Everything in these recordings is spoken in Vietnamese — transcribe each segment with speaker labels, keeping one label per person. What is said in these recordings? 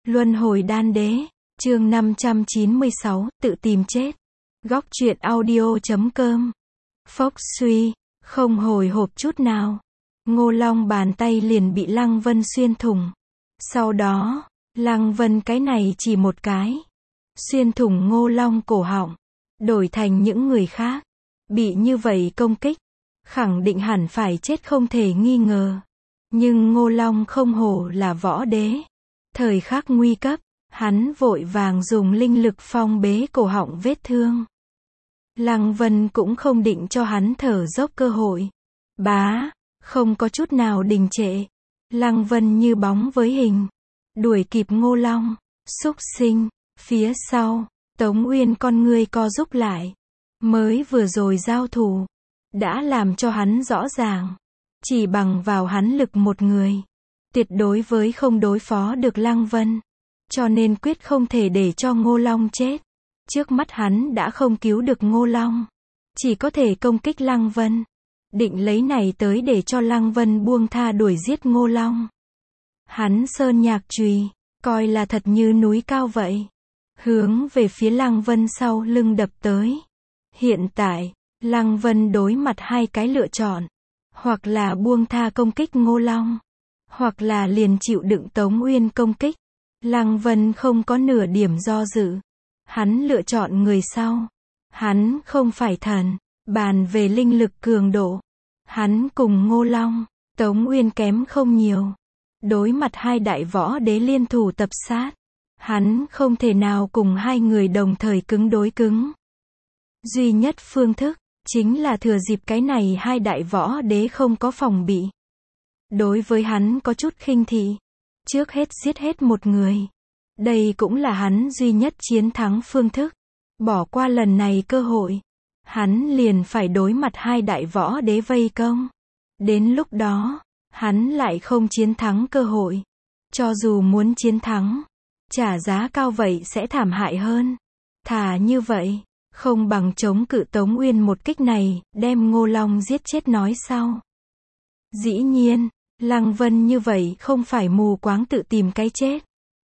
Speaker 1: Luân hồi đan đế, chương 596, tự tìm chết. Góc truyện audio.com. Phốc suy, không hồi hộp chút nào. Ngô Long bàn tay liền bị Lăng Vân xuyên thủng. Sau đó, Lăng Vân cái này chỉ một cái. Xuyên thủng Ngô Long cổ họng. Đổi thành những người khác. Bị như vậy công kích. Khẳng định hẳn phải chết không thể nghi ngờ. Nhưng Ngô Long không hổ là võ đế. Thời khắc nguy cấp, hắn vội vàng dùng linh lực phong bế cổ họng vết thương. Lăng Vân cũng không định cho hắn thở dốc cơ hội. Bá, không có chút nào đình trệ. Lăng Vân như bóng với hình. Đuổi kịp Ngô Long, xúc sinh, phía sau, Tống Uyên con ngươi co rúm lại. Mới vừa rồi giao thủ, đã làm cho hắn rõ ràng. Chỉ bằng vào hắn lực một người, tuyệt đối với không đối phó được Lăng Vân. Cho nên quyết không thể để cho Ngô Long chết. Trước mắt hắn đã không cứu được Ngô Long. Chỉ có thể công kích Lăng Vân. Định lấy này tới để cho Lăng Vân buông tha đuổi giết Ngô Long. Hắn sơn nhạc chùy, coi là thật như núi cao vậy. Hướng về phía Lăng Vân sau lưng đập tới. Hiện tại, Lăng Vân đối mặt hai cái lựa chọn. Hoặc là buông tha công kích Ngô Long. Hoặc là liền chịu đựng Tống Uyên công kích. Lăng Vân không có nửa điểm do dự. Hắn lựa chọn người sau. Hắn không phải thần. Bàn về linh lực cường độ. Hắn cùng Ngô Long, Tống Uyên kém không nhiều. Đối mặt hai đại võ đế liên thủ tập sát. Hắn không thể nào cùng hai người đồng thời cứng đối cứng. Duy nhất phương thức, chính là thừa dịp cái này hai đại võ đế không có phòng bị. Đối với hắn có chút khinh thị. Trước hết giết hết một người. Đây cũng là hắn duy nhất chiến thắng phương thức. Bỏ qua lần này cơ hội. Hắn liền phải đối mặt hai đại võ đế vây công. Đến lúc đó, hắn lại không chiến thắng cơ hội. Cho dù muốn chiến thắng, trả giá cao vậy sẽ thảm hại hơn. Thà như vậy, không bằng chống cự Tống Uyên một kích này, đem Ngô Long giết chết nói sau. Dĩ nhiên, Lăng Vân như vậy không phải mù quáng tự tìm cái chết.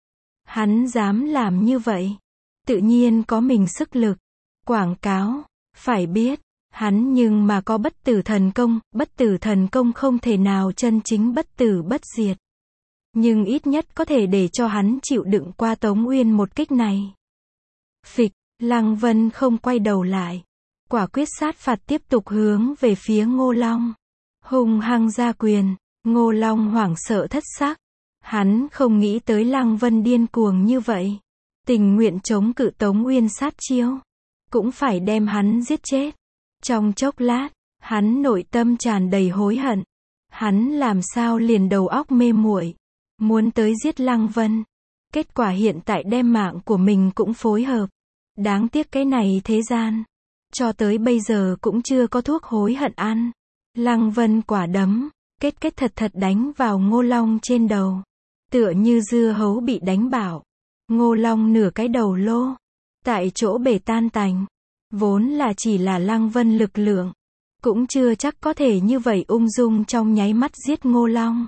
Speaker 1: Hắn dám làm như vậy, tự nhiên có mình sức lực. Quảng cáo, phải biết, hắn nhưng mà có bất tử thần công không thể nào chân chính bất tử bất diệt. Nhưng ít nhất có thể để cho hắn chịu đựng qua Tống Uyên một kích này. Phịch, Lăng Vân không quay đầu lại. Quả quyết sát phạt tiếp tục hướng về phía Ngô Long. Hung hăng ra quyền, Ngô Long hoảng sợ thất sắc. Hắn không nghĩ tới Lăng Vân điên cuồng như vậy. Tình nguyện chống cự Tống Uyên sát chiêu. Cũng phải đem hắn giết chết. Trong chốc lát, hắn nội tâm tràn đầy hối hận. Hắn làm sao liền đầu óc mê muội, muốn tới giết Lăng Vân. Kết quả hiện tại đem mạng của mình cũng phối hợp. Đáng tiếc cái này thế gian. Cho tới bây giờ cũng chưa có thuốc hối hận ăn. Lăng Vân quả đấm, kết thật đánh vào Ngô Long trên đầu. Tựa như dưa hấu bị đánh bạo. Ngô Long nửa cái đầu lô. Tại chỗ bể tan tành. Vốn là chỉ là Lăng Vân lực lượng. Cũng chưa chắc có thể như vậy ung dung trong nháy mắt giết Ngô Long.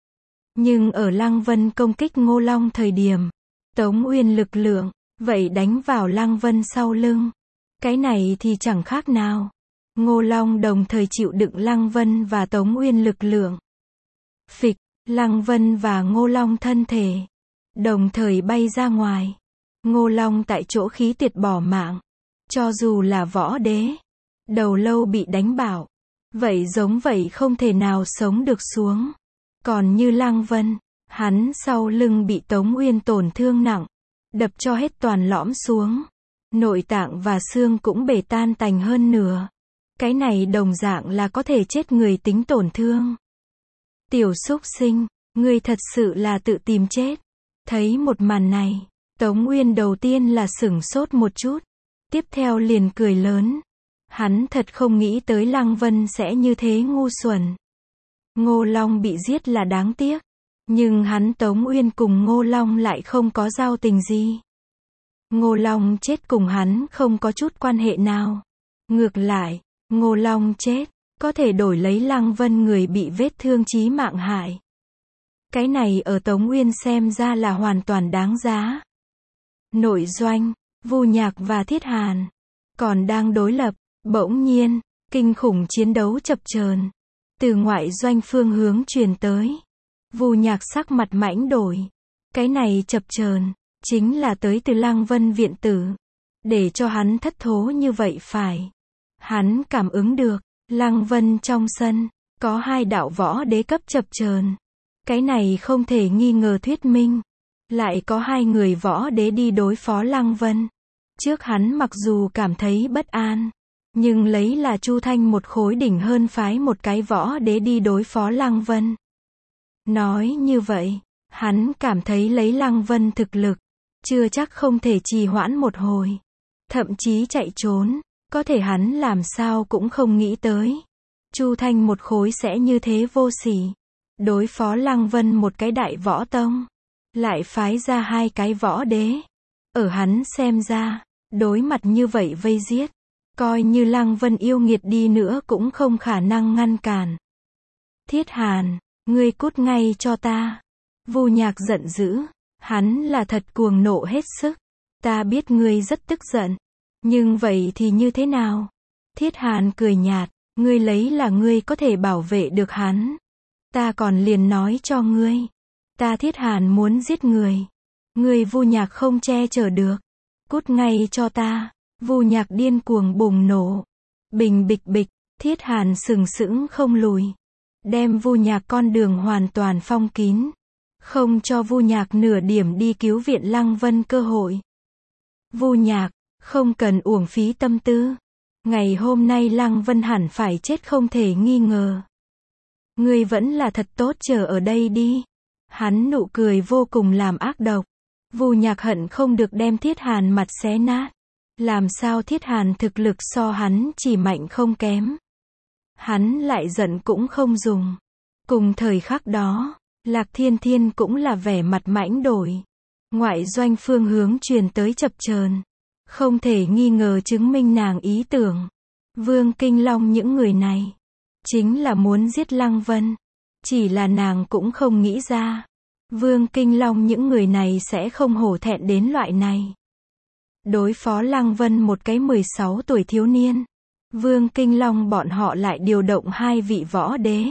Speaker 1: Nhưng ở Lăng Vân công kích Ngô Long thời điểm, Tống Uyên lực lượng, vậy đánh vào Lăng Vân sau lưng. Cái này thì chẳng khác nào. Ngô Long đồng thời chịu đựng Lăng Vân và Tống Uyên lực lượng. Phịch, Lăng Vân và Ngô Long thân thể đồng thời bay ra ngoài. Ngô Long tại chỗ khí tuyệt bỏ mạng. Cho dù là võ đế, đầu lâu bị đánh bạo, vậy giống vậy không thể nào sống được xuống. Còn như Lăng Vân, hắn sau lưng bị Tống Uyên tổn thương nặng, đập cho hết toàn lõm xuống. Nội tạng và xương cũng bể tan tành hơn nửa. Cái này đồng dạng là có thể chết người tính tổn thương. Tiểu xúc sinh, ngươi thật sự là tự tìm chết. Thấy một màn này, Tống Uyên đầu tiên là sửng sốt một chút. Tiếp theo liền cười lớn. Hắn thật không nghĩ tới Lăng Vân sẽ như thế ngu xuẩn. Ngô Long bị giết là đáng tiếc. Nhưng hắn Tống Uyên cùng Ngô Long lại không có giao tình gì. Ngô Long chết cùng hắn không có chút quan hệ nào. Ngược lại, Ngô Long chết, có thể đổi lấy Lăng Vân người bị vết thương chí mạng hại. Cái này ở Tống Uyên xem ra là hoàn toàn đáng giá. Nội doanh, Vu Nhạc và Thiết Hàn còn đang đối lập, bỗng nhiên, kinh khủng chiến đấu chập chờn từ ngoại doanh phương hướng truyền tới. Vu Nhạc sắc mặt mãnh đổi. Cái này chập chờn chính là tới từ Lăng Vân viện tử, để cho hắn thất thố như vậy phải. Hắn cảm ứng được, Lăng Vân trong sân có 2 đạo võ đế cấp chập chờn. Cái này không thể nghi ngờ thuyết minh, lại có 2 người võ đế đi đối phó Lăng Vân. Trước hắn mặc dù cảm thấy bất an, nhưng lấy là Chu Thanh một khối đỉnh hơn phái một cái võ đế đi đối phó Lăng Vân. Nói như vậy, hắn cảm thấy lấy Lăng Vân thực lực, chưa chắc không thể trì hoãn một hồi, thậm chí chạy trốn, có thể hắn làm sao cũng không nghĩ tới. Chu Thanh một khối sẽ như thế vô sỉ, đối phó Lăng Vân một cái đại võ tông, lại phái ra 2 cái võ đế. Ở hắn xem ra, đối mặt như vậy vây giết, coi như Lăng Vân yêu nghiệt đi nữa cũng không khả năng ngăn cản. Thiết Hàn, ngươi cút ngay cho ta. Vu Nhạc giận dữ, hắn là thật cuồng nộ hết sức. Ta biết ngươi rất tức giận, nhưng vậy thì như thế nào? Thiết Hàn cười nhạt, ngươi lấy là ngươi có thể bảo vệ được hắn. Ta còn liền nói cho ngươi, ta Thiết Hàn muốn giết người. Ngươi Vu Nhạc không che chở được. Cút ngay cho ta. Vu Nhạc điên cuồng bùng nổ. Bình bịch bịch, Thiết Hàn sừng sững không lùi, đem Vu Nhạc con đường hoàn toàn phong kín, không cho Vu Nhạc nửa điểm đi cứu viện Lăng Vân cơ hội. Vu Nhạc, không cần uổng phí tâm tư. Ngày hôm nay Lăng Vân hẳn phải chết không thể nghi ngờ. Ngươi vẫn là thật tốt chờ ở đây đi. Hắn nụ cười vô cùng làm ác độc. Vu Nhạc hận không được đem Thiết Hàn mặt xé nát. Làm sao Thiết Hàn thực lực so hắn chỉ mạnh không kém. Hắn lại giận cũng không dùng. Cùng thời khắc đó, Lạc Thiên Thiên cũng là vẻ mặt mãnh đổi. Ngoại doanh phương hướng truyền tới chập chờn, không thể nghi ngờ chứng minh nàng ý tưởng. Vương Kinh Long những người này, chính là muốn giết Lăng Vân. Chỉ là nàng cũng không nghĩ ra, Vương Kinh Long những người này sẽ không hổ thẹn đến loại này. Đối phó Lăng Vân một cái 16 tuổi thiếu niên, Vương Kinh Long bọn họ lại điều động 2 vị võ đế.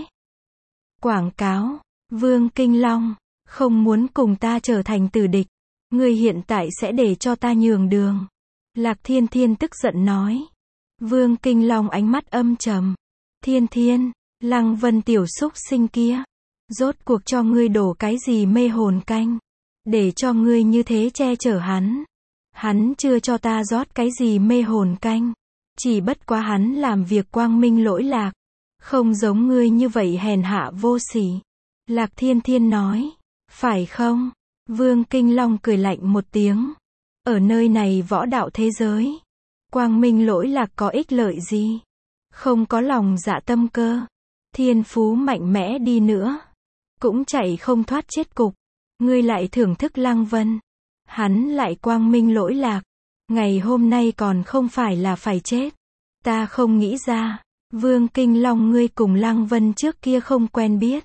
Speaker 1: Quảng cáo, Vương Kinh Long, không muốn cùng ta trở thành tử địch, ngươi hiện tại sẽ để cho ta nhường đường. Lạc Thiên Thiên tức giận nói. Vương Kinh Long ánh mắt âm trầm. Thiên Thiên, Lăng Vân tiểu xúc sinh kia, rốt cuộc cho ngươi đổ cái gì mê hồn canh, để cho ngươi như thế che chở hắn. Hắn chưa cho ta rót cái gì mê hồn canh, chỉ bất quá hắn làm việc quang minh lỗi lạc, không giống ngươi như vậy hèn hạ vô sỉ. Lạc Thiên Thiên nói. Phải không? Vương Kinh Long cười lạnh một tiếng. Ở nơi này võ đạo thế giới, quang minh lỗi lạc có ích lợi gì? Không có lòng dạ tâm cơ, thiên phú mạnh mẽ đi nữa, cũng chạy không thoát chết cục. Ngươi lại thưởng thức Lăng Vân, hắn lại quang minh lỗi lạc, ngày hôm nay còn không phải là phải chết. Ta không nghĩ ra, Vương Kinh Long ngươi cùng Lăng Vân trước kia không quen biết.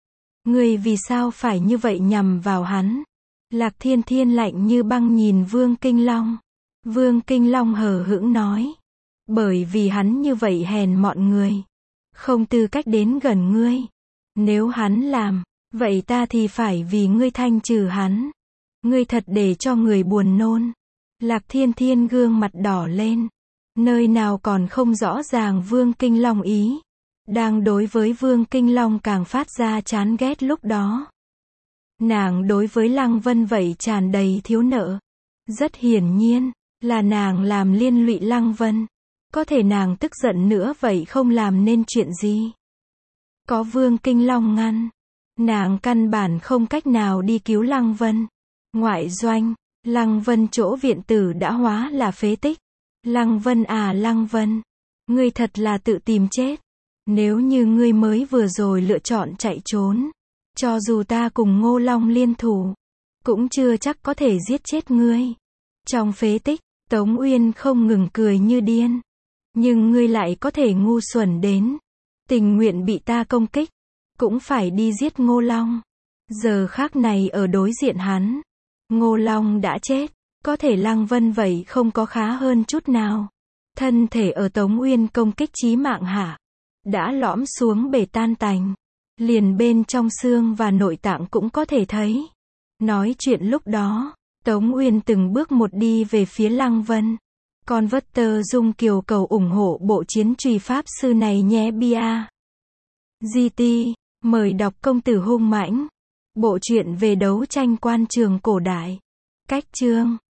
Speaker 1: Ngươi vì sao phải như vậy nhằm vào hắn? Lạc Thiên Thiên lạnh như băng nhìn Vương Kinh Long. Vương Kinh Long hờ hững nói. Bởi vì hắn như vậy hèn mọn người, không tư cách đến gần ngươi. Nếu hắn làm, vậy ta thì phải vì ngươi thanh trừ hắn. Ngươi thật để cho người buồn nôn. Lạc Thiên Thiên gương mặt đỏ lên. Nơi nào còn không rõ ràng Vương Kinh Long ý. Đang đối với Vương Kinh Long càng phát ra chán ghét lúc đó. Nàng đối với Lăng Vân vậy tràn đầy thiếu nợ. Rất hiển nhiên, là nàng làm liên lụy Lăng Vân. Có thể nàng tức giận nữa vậy không làm nên chuyện gì. Có Vương Kinh Long ngăn, nàng căn bản không cách nào đi cứu Lăng Vân. Ngoại doanh, Lăng Vân chỗ viện tử đã hóa là phế tích. Lăng Vân à Lăng Vân, ngươi thật là tự tìm chết. Nếu như ngươi mới vừa rồi lựa chọn chạy trốn, cho dù ta cùng Ngô Long liên thủ, cũng chưa chắc có thể giết chết ngươi. Trong phế tích, Tống Uyên không ngừng cười như điên. Nhưng ngươi lại có thể ngu xuẩn đến tình nguyện bị ta công kích, cũng phải đi giết Ngô Long. Giờ khắc này ở đối diện hắn, Ngô Long đã chết, có thể Lăng Vân vậy không có khá hơn chút nào. Thân thể ở Tống Uyên công kích chí mạng hạ, đã lõm xuống bể tan tành. Liền bên trong xương và nội tạng cũng có thể thấy. Nói chuyện lúc đó, Tống Uyên từng bước một đi về phía Lăng Vân. Con vất tơ Dung Kiều cầu ủng hộ bộ chiến truy pháp sư này nhé bia. GT, mời đọc Công tử hung mãnh. Bộ truyện về đấu tranh quan trường cổ đại. Cách chương